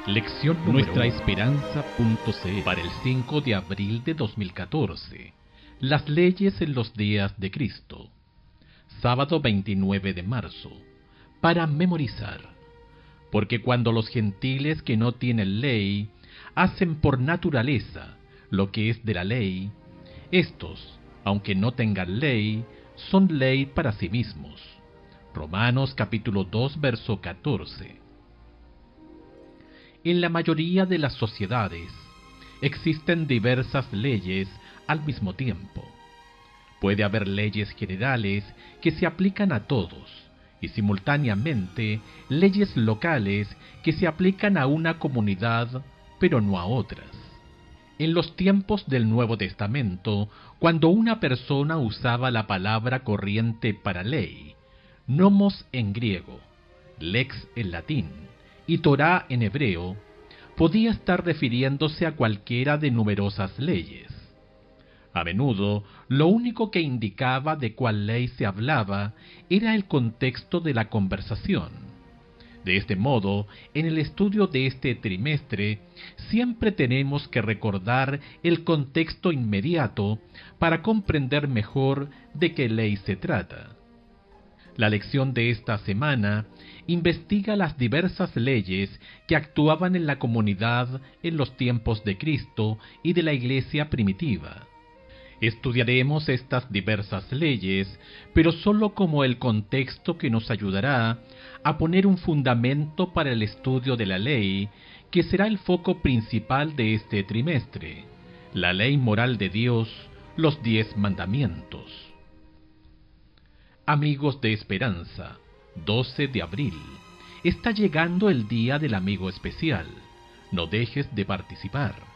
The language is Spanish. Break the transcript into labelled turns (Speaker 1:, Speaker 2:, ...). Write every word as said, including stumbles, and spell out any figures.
Speaker 1: Lección Nuestra Esperanza.c para el cinco de abril de dos mil catorce. Las leyes en los días de Cristo. Sábado veintinueve de marzo. Para memorizar. Porque cuando los gentiles que no tienen ley hacen por naturaleza lo que es de la ley, estos, aunque no tengan ley, son ley para sí mismos. Romanos capítulo dos, verso catorce. En la mayoría de las sociedades existen diversas leyes al mismo tiempo. Puede haber leyes generales que se aplican a todos y simultáneamente leyes locales que se aplican a una comunidad pero no a otras. En los tiempos del Nuevo Testamento, cuando una persona usaba la palabra corriente para ley, nomos en griego, lex en latín y Torá en hebreo, podía estar refiriéndose a cualquiera de numerosas leyes. A menudo, lo único que indicaba de cuál ley se hablaba era el contexto de la conversación. De este modo, en el estudio de este trimestre, siempre tenemos que recordar el contexto inmediato para comprender mejor de qué ley se trata. La lección de esta semana investiga las diversas leyes que actuaban en la comunidad en los tiempos de Cristo y de la Iglesia primitiva. Estudiaremos estas diversas leyes, pero solo como el contexto que nos ayudará a poner un fundamento para el estudio de la ley, que será el foco principal de este trimestre, la ley moral de Dios, los diez mandamientos. Amigos de Esperanza, doce de abril. Está llegando el día del amigo especial. No dejes de participar.